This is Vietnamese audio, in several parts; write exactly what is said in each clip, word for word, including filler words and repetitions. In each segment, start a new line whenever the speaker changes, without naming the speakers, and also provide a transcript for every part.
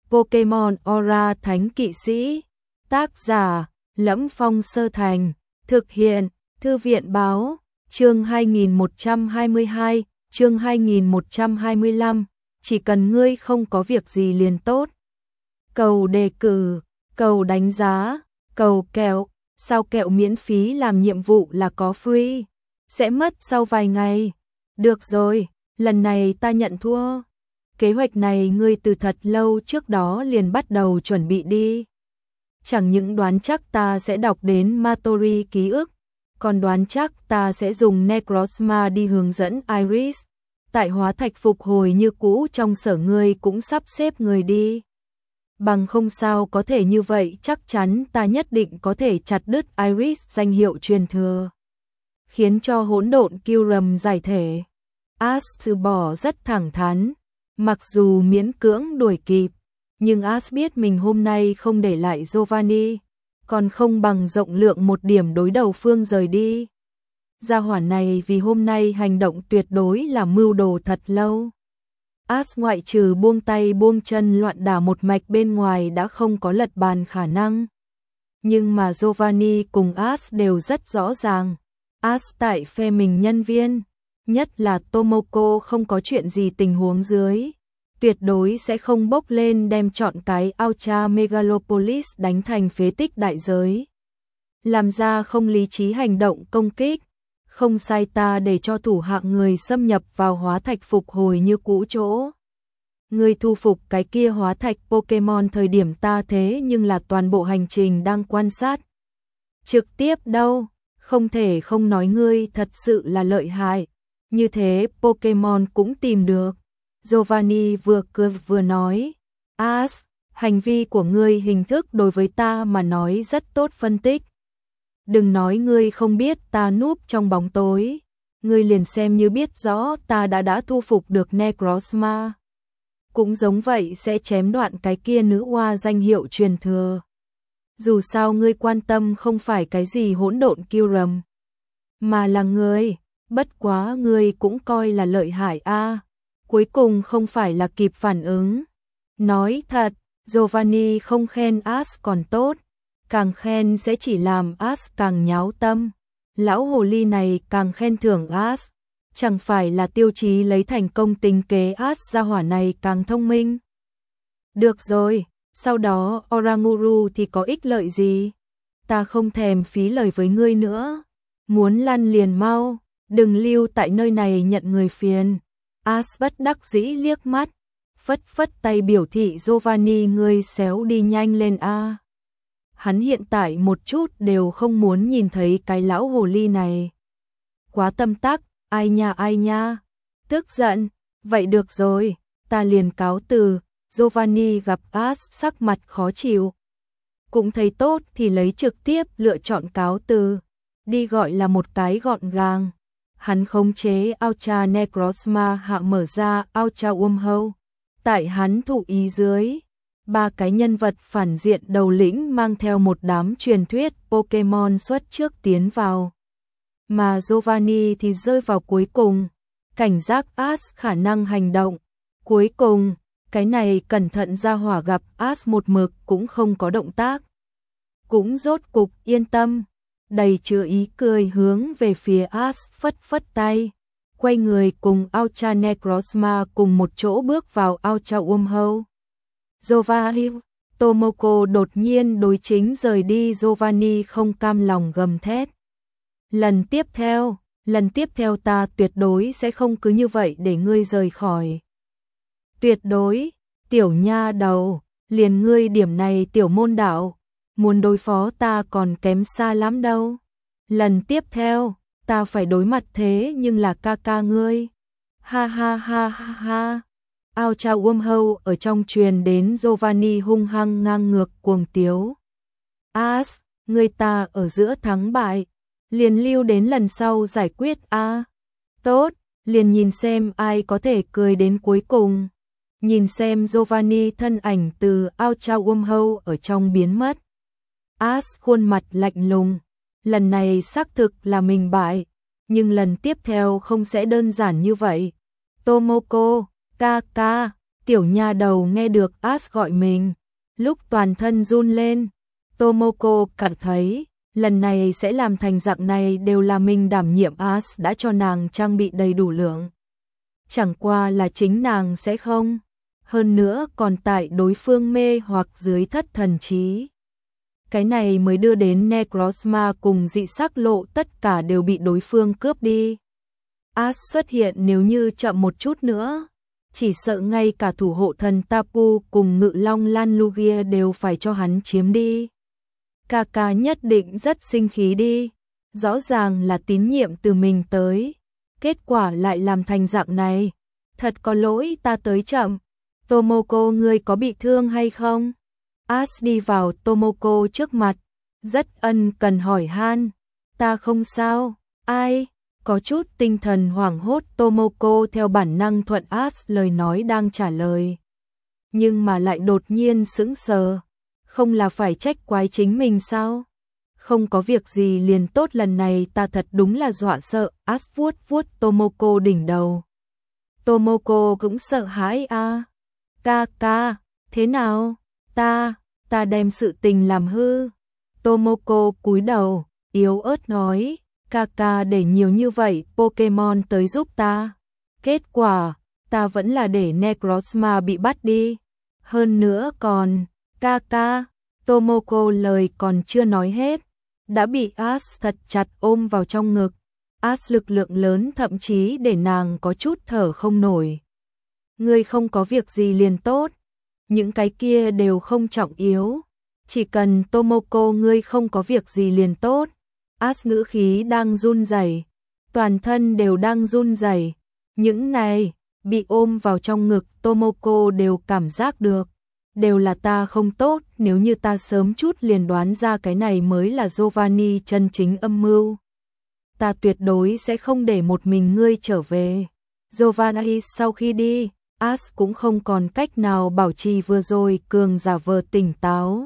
Pokemon Aura Thánh Kỵ Sĩ. Tác giả: Lẫm Phong Sơ Thành. Thực hiện: Thư viện báo. Chương hai nghìn một trăm hai mươi hai, chương hai nghìn một trăm hai mươi lăm. Chỉ cần ngươi không có việc gì liền tốt. Cầu đề cử, cầu đánh giá, cầu kẹo. Sao kẹo miễn phí làm nhiệm vụ là có free? Sẽ mất sau vài ngày. Được rồi, lần này ta nhận thua. Kế hoạch này ngươi từ thật lâu trước đó liền bắt đầu chuẩn bị đi. Chẳng những đoán chắc ta sẽ đọc đến Matori ký ức, còn đoán chắc ta sẽ dùng Necrozma đi hướng dẫn Iris. Tại hóa thạch phục hồi như cũ trong sở ngươi cũng sắp xếp người đi. Bằng không sao có thể như vậy, chắc chắn ta nhất định có thể chặt đứt Iris danh hiệu truyền thừa. Khiến cho hỗn độn Kyurem giải thể. Ash từ bỏ rất thẳng thắn. Mặc dù miễn cưỡng đuổi kịp, nhưng Ash biết mình hôm nay không để lại Giovanni, còn không bằng rộng lượng một điểm đối đầu phương rời đi. Gia hỏa này vì hôm nay hành động tuyệt đối là mưu đồ thật lâu. Ash ngoại trừ buông tay buông chân loạn đả một mạch bên ngoài đã không có lật bàn khả năng. Nhưng mà Giovanni cùng Ash đều rất rõ ràng. Ash tại phe mình nhân viên, nhất là Tomoko không có chuyện gì tình huống dưới, tuyệt đối sẽ không bốc lên đem chọn cái Ultra Megalopolis đánh thành phế tích đại giới. Làm ra không lý trí hành động công kích, không sai ta để cho thủ hạ người xâm nhập vào hóa thạch phục hồi như cũ chỗ. Người thu phục cái kia hóa thạch Pokemon thời điểm ta thế nhưng là toàn bộ hành trình đang quan sát. Trực tiếp đâu, không thể không nói ngươi thật sự là lợi hại. Như thế Pokemon cũng tìm được. Giovanni vừa cười vừa nói. Ash, hành vi của ngươi hình thức đối với ta mà nói rất tốt phân tích. Đừng nói ngươi không biết ta núp trong bóng tối. Ngươi liền xem như biết rõ ta đã đã thu phục được Necrozma. Cũng giống vậy sẽ chém đoạn cái kia nữ oa danh hiệu truyền thừa. Dù sao ngươi quan tâm không phải cái gì hỗn độn Kyurem, mà là ngươi. Bất quá ngươi cũng coi là lợi hại a. À. Cuối cùng không phải là kịp phản ứng. Nói thật, Giovanni không khen Ash còn tốt, càng khen sẽ chỉ làm Ash càng nháo tâm. Lão hồ ly này càng khen thưởng Ash, chẳng phải là tiêu chí lấy thành công tính kế Ash gia hỏa này càng thông minh. Được rồi, sau đó Oranguru thì có ích lợi gì? Ta không thèm phí lời với ngươi nữa. Muốn lăn liền mau. Đừng lưu tại nơi này nhận người phiền. Ash bất đắc dĩ liếc mắt, phất phất tay biểu thị Giovanni ngươi xéo đi nhanh lên a. Hắn hiện tại một chút đều không muốn nhìn thấy cái lão hồ ly này. Quá tâm tắc, ai nha ai nha. Tức giận, vậy được rồi, ta liền cáo từ. Giovanni gặp Ash sắc mặt khó chịu. Cũng thấy tốt thì lấy trực tiếp lựa chọn cáo từ. Đi gọi là một cái gọn gàng. Hắn khống chế Ultra Necrozma hạ mở ra Ultra Wormhole. Tại hắn thụ ý dưới, ba cái nhân vật phản diện đầu lĩnh mang theo một đám truyền thuyết Pokemon xuất trước tiến vào. Mà Giovanni thì rơi vào cuối cùng, cảnh giác Ash khả năng hành động. Cuối cùng, cái này cẩn thận ra hỏa gặp Ash một mực cũng không có động tác. Cũng rốt cục yên tâm. Đầy chứa ý cười hướng về phía Ash phất phất tay, quay người cùng Ultra Necrozma cùng một chỗ bước vào Ultra Wormhole. Giovanni, Tomoko đột nhiên đối chính rời đi. Giovanni không cam lòng gầm thét. Lần tiếp theo, lần tiếp theo ta tuyệt đối sẽ không cứ như vậy để ngươi rời khỏi. Tuyệt đối, tiểu nha đầu, liền ngươi điểm này tiểu môn đạo. Muốn đối phó ta còn kém xa lắm đâu. Lần tiếp theo, ta phải đối mặt thế nhưng là ca ca ngươi. Ha ha ha ha ha. Ultra Wormhole ở trong truyền đến Giovanni hung hăng ngang ngược cuồng tiếu. Ash, ngươi ta ở giữa thắng bại. Liền lưu đến lần sau giải quyết a. À. Tốt, liền nhìn xem ai có thể cười đến cuối cùng. Nhìn xem Giovanni thân ảnh từ Ultra Wormhole ở trong biến mất. Ash khuôn mặt lạnh lùng, lần này xác thực là mình bại, nhưng lần tiếp theo không sẽ đơn giản như vậy. Tomoko, ca ca, Tiểu nha đầu nghe được As gọi mình, lúc toàn thân run lên. Tomoko cảm thấy, lần này sẽ làm thành dạng này đều là mình đảm nhiệm. As đã cho nàng trang bị đầy đủ lượng. Chẳng qua là chính nàng sẽ không. Hơn nữa còn tại đối phương mê hoặc dưới thất thần trí. Cái này mới đưa đến Necrozma cùng dị sắc lộ tất cả đều bị đối phương cướp đi. As xuất hiện nếu như chậm một chút nữa, chỉ sợ ngay cả thủ hộ thần Tapu cùng ngự long Lan Lugia đều phải cho hắn chiếm đi. Kaka nhất định rất sinh khí đi, rõ ràng là tín nhiệm từ mình tới, kết quả lại làm thành dạng này, thật có lỗi ta tới chậm. Tomoko ngươi có bị thương hay không? As đi vào Tomoko trước mặt, rất ân cần hỏi han. Ta không sao. Ai? Có chút tinh thần hoảng hốt, Tomoko theo bản năng thuận As lời nói đang trả lời. Nhưng mà lại đột nhiên sững sờ. Không là phải trách quái chính mình sao? Không có việc gì liền tốt, lần này ta thật đúng là dọa sợ. As vuốt vuốt Tomoko đỉnh đầu. Tomoko cũng sợ hãi a. À. Ca ca, thế nào? Ta, ta đem sự tình làm hư. Tomoko cúi đầu, yếu ớt nói, ca ca để nhiều như vậy Pokemon tới giúp ta. Kết quả, ta vẫn là để Necrozma bị bắt đi. Hơn nữa còn, ca ca, Tomoko lời còn chưa nói hết, đã bị As thật chặt ôm vào trong ngực. As lực lượng lớn thậm chí để nàng có chút thở không nổi. Ngươi không có việc gì liền tốt, những cái kia đều không trọng yếu, chỉ cần Tomoko ngươi không có việc gì liền tốt. As ngữ khí đang run rẩy, toàn thân đều đang run rẩy. Những này bị ôm vào trong ngực Tomoko đều cảm giác được, đều là ta không tốt, nếu như ta sớm chút liền đoán ra cái này mới là Giovanni chân chính âm mưu. Ta tuyệt đối sẽ không để một mình ngươi trở về. Giovanni sau khi đi, As cũng không còn cách nào bảo trì vừa rồi cường giả vờ tỉnh táo.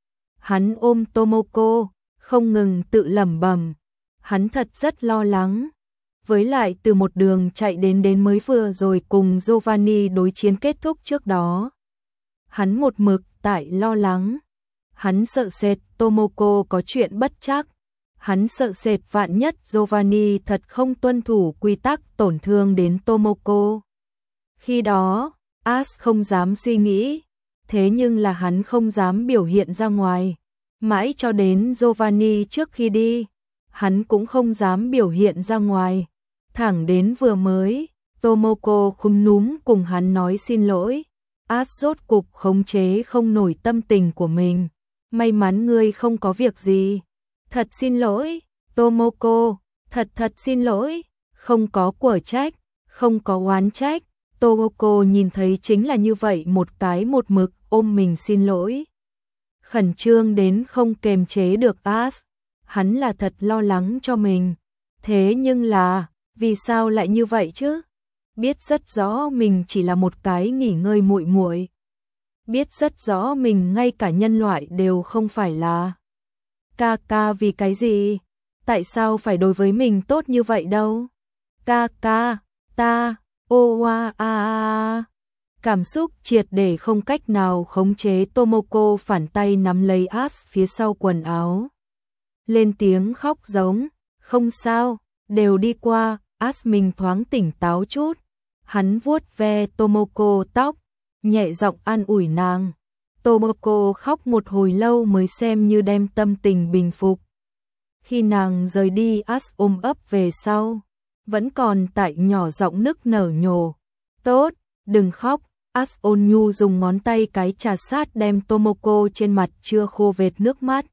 Hắn ôm Tomoko, không ngừng tự lẩm bẩm, hắn thật rất lo lắng. Với lại từ một đường chạy đến đến mới vừa rồi cùng Giovanni đối chiến kết thúc trước đó, hắn một mực tại lo lắng. Hắn sợ sệt Tomoko có chuyện bất trắc, hắn sợ sệt vạn nhất Giovanni thật không tuân thủ quy tắc tổn thương đến Tomoko. Khi đó, As không dám suy nghĩ, thế nhưng là hắn không dám biểu hiện ra ngoài. Mãi cho đến Giovanni trước khi đi, hắn cũng không dám biểu hiện ra ngoài. Thẳng đến vừa mới, Tomoko khúm núm cùng hắn nói xin lỗi. As rốt cục khống chế không nổi tâm tình của mình. May mắn ngươi không có việc gì. Thật xin lỗi, Tomoko, thật thật xin lỗi, không có quở trách, không có oán trách. Tomoko nhìn thấy chính là như vậy, một cái một mực ôm mình xin lỗi. Khẩn trương đến không kềm chế được As, hắn là thật lo lắng cho mình. Thế nhưng là, vì sao lại như vậy chứ? Biết rất rõ mình chỉ là một cái nghỉ ngơi muội muội. Biết rất rõ mình ngay cả nhân loại đều không phải là. Ca ca vì cái gì? Tại sao phải đối với mình tốt như vậy đâu? Ca ca, ta, ô a a a. Cảm xúc triệt để không cách nào khống chế, Tomoko phản tay nắm lấy As phía sau quần áo. Lên tiếng khóc giống, không sao, đều đi qua. As mình thoáng tỉnh táo chút. Hắn vuốt ve Tomoko tóc, nhẹ giọng an ủi nàng. Tomoko khóc một hồi lâu mới xem như đem tâm tình bình phục. Khi nàng rời đi, As ôm ấp về sau, vẫn còn tại nhỏ giọng nức nở nhổ. Tốt, đừng khóc. As ôn nhu dùng ngón tay cái trà sát đem Tomoko trên mặt chưa khô vệt nước mắt.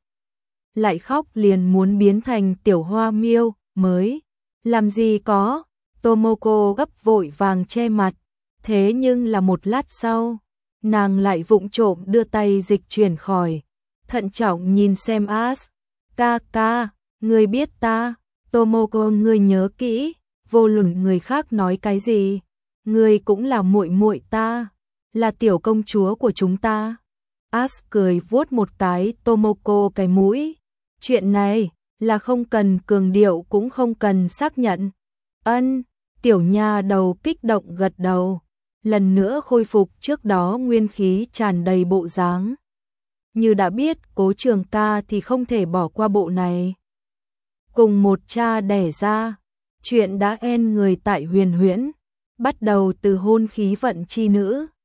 Lại khóc liền muốn biến thành tiểu hoa miêu mới. Làm gì có. Tomoko gấp vội vàng che mặt. Thế nhưng là một lát sau, nàng lại vụng trộm đưa tay dịch chuyển khỏi. Thận trọng nhìn xem As. Ca ca, ngươi biết ta. Tomoko, ngươi nhớ kỹ, vô luận người khác nói cái gì, ngươi cũng là muội muội ta, là tiểu công chúa của chúng ta. As cười vuốt một cái Tomoko cái mũi. Chuyện này là không cần cường điệu cũng không cần xác nhận. Ân, tiểu nha đầu kích động gật đầu. lần nữa khôi phục trước đó nguyên khí tràn đầy bộ dáng. Như đã biết Cố Trường ca thì không thể bỏ qua bộ này. Cùng một cha đẻ ra, chuyện đã en người tại Huyền Huyễn, bắt đầu từ hôn khí vận chi nữ,